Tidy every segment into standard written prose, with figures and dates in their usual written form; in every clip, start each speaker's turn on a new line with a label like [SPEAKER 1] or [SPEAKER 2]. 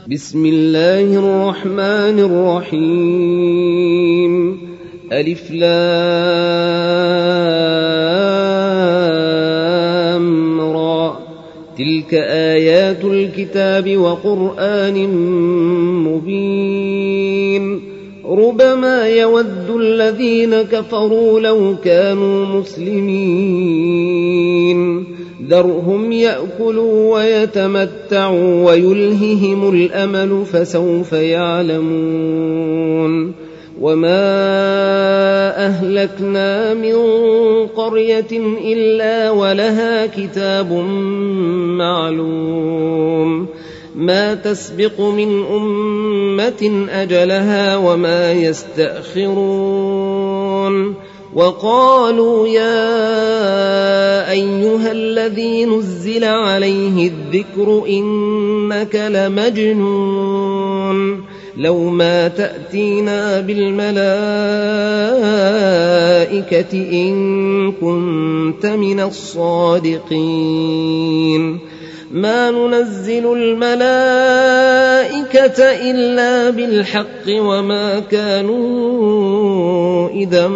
[SPEAKER 1] بسم الله الرحمن الرحيم. ألف لام را، تلك آيات الكتاب وقرآن مبين. ربما يود الذين كفروا لو كانوا مسلمين. ذرهم يأكلوا ويتمتعوا ويلههم الأمل فسوف يعلمون. وما أهلكنا من قرية إلا ولها كتاب معلوم، ما تسبق من أمة أجلها وما يستأخرون. وقالوا يا أيها الذي نزل عليه الذكر إنك لمجنون، لو ما تأتينا بالملائكة إن كنت من الصادقين. ما ننزل الملائكة إلا بالحق وما كانوا إذا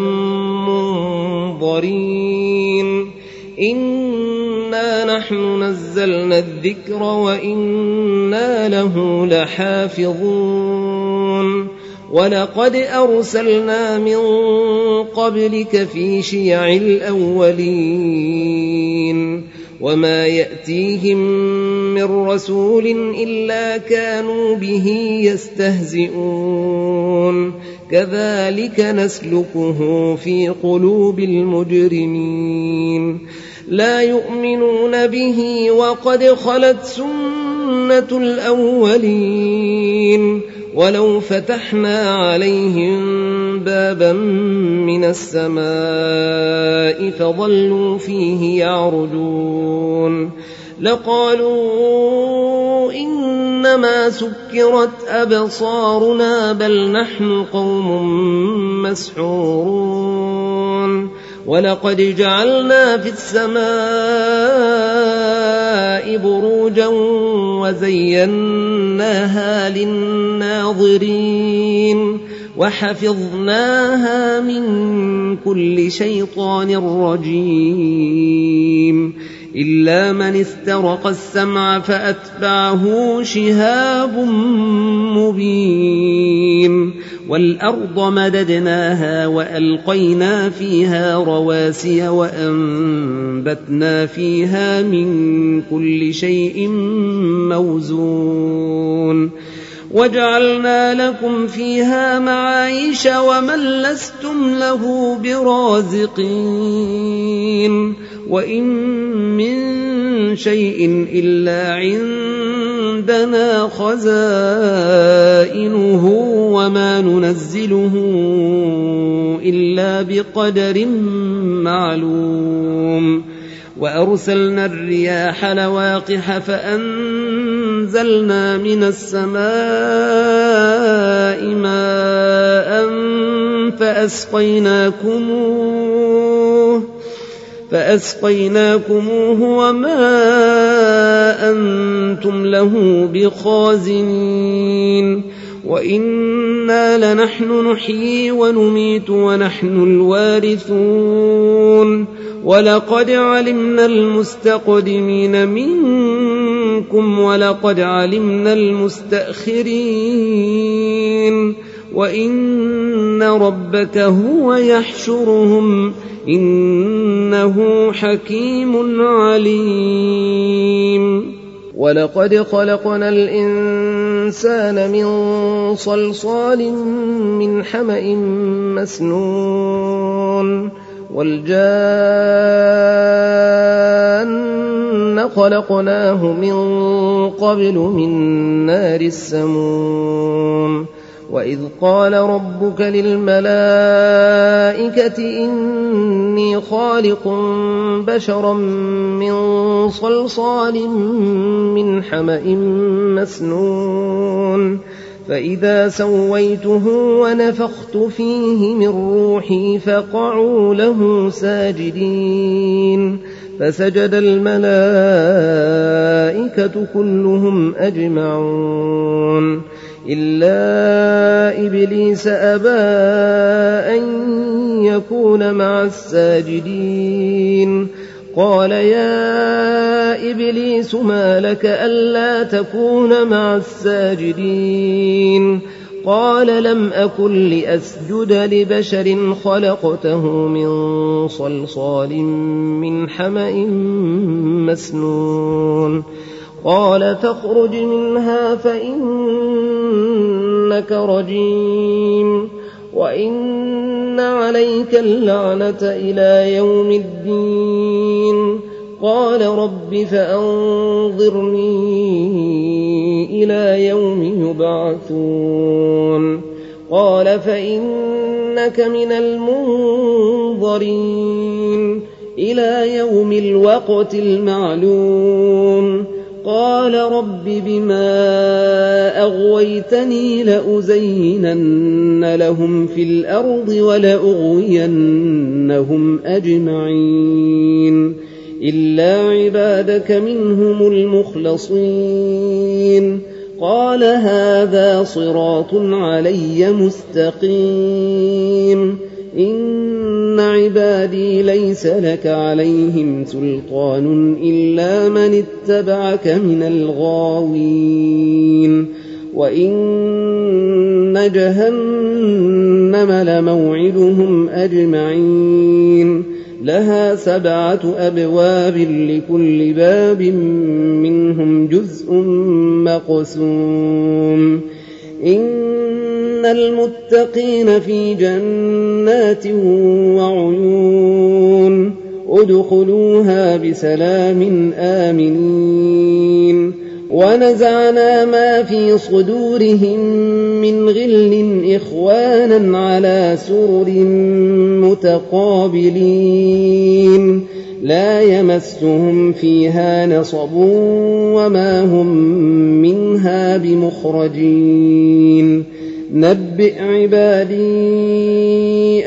[SPEAKER 1] منظرين. إنا نحن نزلنا الذكر وإنا له لحافظون. ولقد أرسلنا من قبلك في شيع الأولين، وما يأتيهم من رسول إلا كانوا به يستهزئون. كذلك نسلكه في قلوب المجرمين. لا يؤمنون به وقد خلت سنة الأولين. ولو فتحنا عليهم بابا من السماء فظلوا فيه يعرجون لقالوا إنما سكرت أبصارنا بل نحن قوم مسحورون. ولقد جعلنا في السماء بروجا وزيناها للناظرين وحفظناها من كل شيطان رجيم إلا من استرق السمع فأتبعه شهاب مبين. والأرض مددناها وألقينا فيها رواسي وأنبتنا فيها من كل شيء موزون. وجعلنا لكم فيها معايش ومن لستم له برازقين. وإن من شيء إلا عندنا خزائنه وما ننزله إلا بقدر معلوم. وأرسلنا الرياح لواقح فأنزلنا من السماء ماء فأسقيناكموه وما أنتم له بخازنين. وإنا لنحن نحيي ونميت ونحن الوارثون. ولقد علمنا المستقدمين منكم ولقد علمنا المستأخرين. وإن ربك هو يحشرهم إنه حكيم عليم. ولقد خلقنا الإنسان من صلصال من حمأ مسنون. والجان خلقناه من قبل من نار السموم. وإذ قال ربك للملائكة إني خالق بشرا من صلصال من حمأ مسنون. فإذا سويته ونفخت فيه من روحي فقعوا له ساجدين. فسجد الملائكة كلهم أجمعون إلا إبليس أبى أن يكون مع الساجدين قال يا إبليس ما لك ألا تكون مع الساجدين قال لم أكن لأسجد لبشر خلقته من صلصال من حمأ مسنون قال فاخرج منها فإنك رجيم وإن عليك اللعنة إلى يوم الدين قال رب فأنظرني إلى يوم يبعثون قال فإنك من المنظرين إلى يوم الوقت المعلوم قال رب بما أغويتني لأزينن لهم في الأرض ولأغوينهم أجمعين إلا عبادك منهم المخلصين قال هذا صراط علي مستقيم إن عبادي ليس لك عليهم سلطان إلا من اتبعك من الغاوين وإن جهنم لموعدهم أجمعين لها 7 أبواب لكل باب منهم جزء مقسوم إن المتقين في جنات وعيون ادخلوها بسلام آمنين ونزعنا ما في صدورهم من غل إخوانا على سرر متقابلين لا يمسهم فيها نصب وما هم منها بمخرجين نبئ عبادي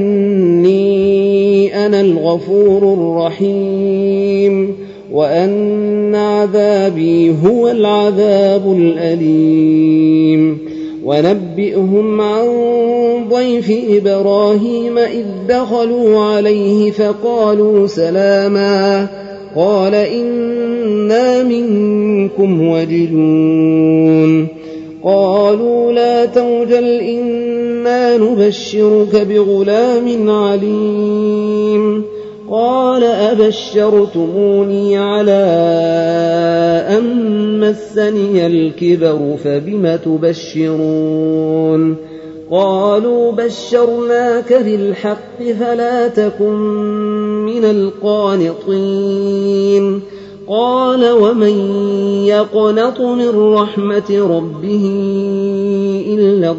[SPEAKER 1] أني أنا الغفور الرحيم وأن عذابي هو العذاب الأليم ونبئهم عن ضيف إبراهيم إذ دخلوا عليه فقالوا سلاما قال إنا منكم وجلون قالوا لا توجل إنا نبشرك بغلام عليم قال أبشرتموني على أن مسني الكبر فبم تبشرون قالوا بشرناك بالحق فلا تكن من القانطين قال ومن يقنط من رحمة ربه إلا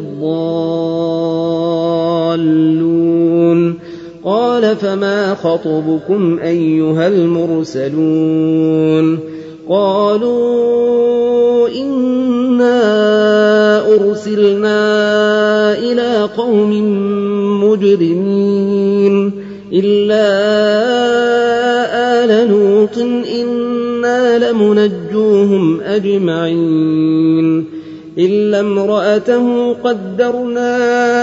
[SPEAKER 1] الضالون قال فما خطبكم أيها المرسلون قالوا إنا أرسلنا إلى قوم مجرمين إلا آل لوط إنا لمنجوهم أجمعين إلا امرأته قدرنا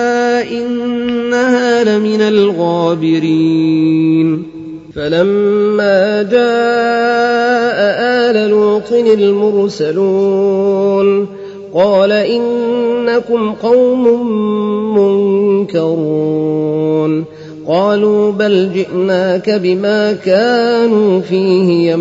[SPEAKER 1] إنها لمن الغابرين فلما جاء آل لوط المرسلون قال إنكم قوم منكرون قالوا بل جئناك بما كانوا فيه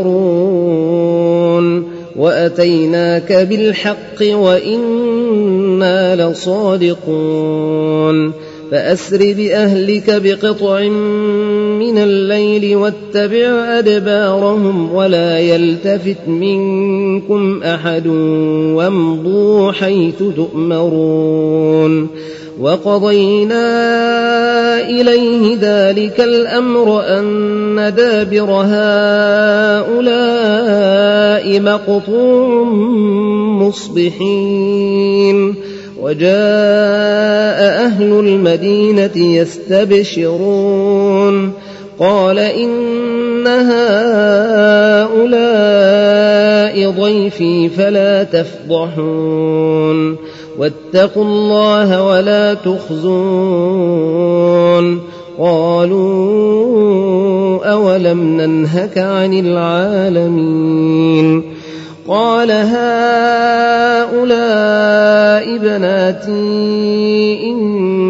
[SPEAKER 1] يمترون وأتيناك بالحق وإنا لصادقون فأسر بأهلك بقطع من الليل واتبع أدبارهم ولا يلتفت منكم أحد وامضوا حيث تؤمرون وقضينا إليه ذلك الأمر أن دابر هؤلاء مقطوع مصبحين وجاء أهل المدينة يستبشرون قال إن هؤلاء لقاء ضيفي فلا تفضحون واتقوا الله ولا تخزون قالوا أولم ننهك عن العالمين قال هؤلاء بناتي إن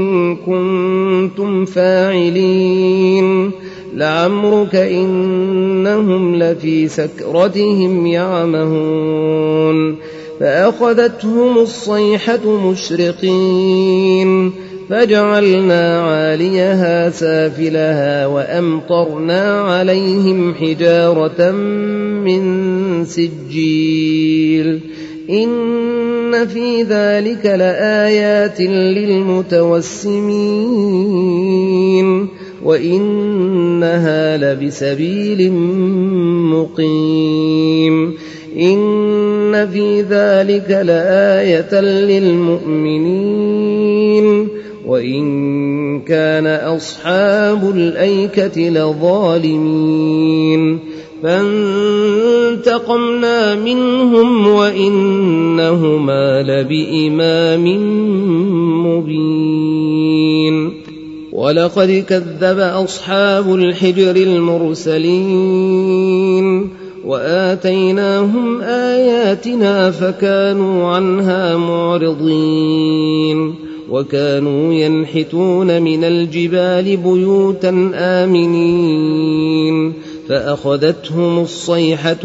[SPEAKER 1] كنتم فاعلين لعمرك إنهم لفي سكرتهم يعمهون فأخذتهم الصيحة مشرقين فجعلنا عاليها سافلها وأمطرنا عليهم حجارة من سجيل إن في ذلك لآيات للمتوسمين وإنها لبسبيل مقيم إن في ذلك لآية للمؤمنين وإن كان أصحاب الأيكة لظالمين فانتقمنا منهم وإنهما لبإمام مبين ولقد كذب أصحاب الحجر المرسلين وآتيناهم آياتنا فكانوا عنها معرضين وكانوا ينحتون من الجبال بيوتا آمنين فأخذتهم الصيحة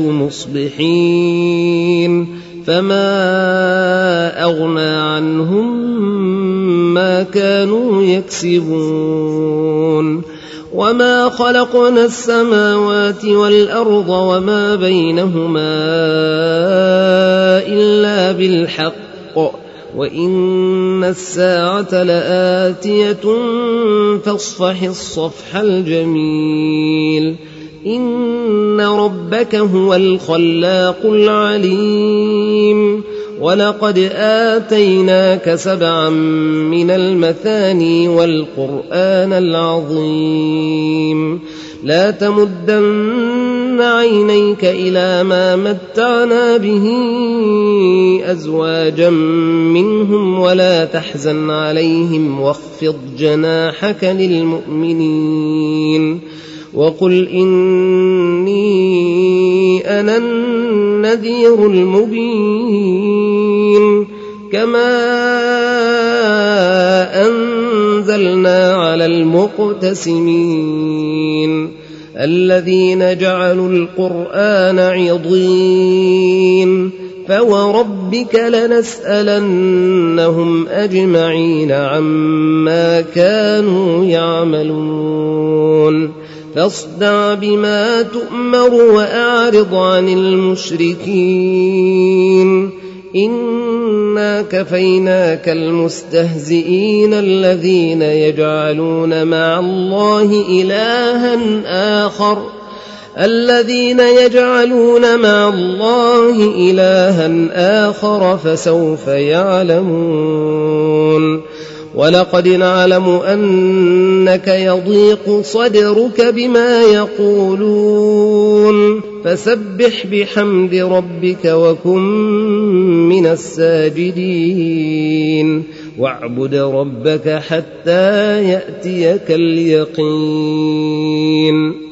[SPEAKER 1] مصبحين فما أغنى عنهم ما كانوا يكسبون وما خلقنا السماوات والأرض وما بينهما إلا بالحق وإن الساعة لآتية فاصفح الصفح الجميل إن ربك هو الخلاق العليم ولقد آتيناك 7 من المثاني والقرآن العظيم لا تمدن عينيك إلى ما متعنا به أزواجا منهم ولا تحزن عليهم واخفض جناحك للمؤمنين وقل إني أنا النذير المبين كما أنزلنا على المقتسمين الذين جعلوا القرآن عضين فوربك لنسألنهم أجمعين عما كانوا يعملون فاصدع بما تؤمر وأعرض عن المشركين إنا كفيناك المستهزئين الذين يجعلون مع الله إلها آخر فسوف يعلمون ولقد نعلم أنك يضيق صدرك بما يقولون فسبح بحمد ربك وكن من الساجدين واعبد ربك حتى يأتيك اليقين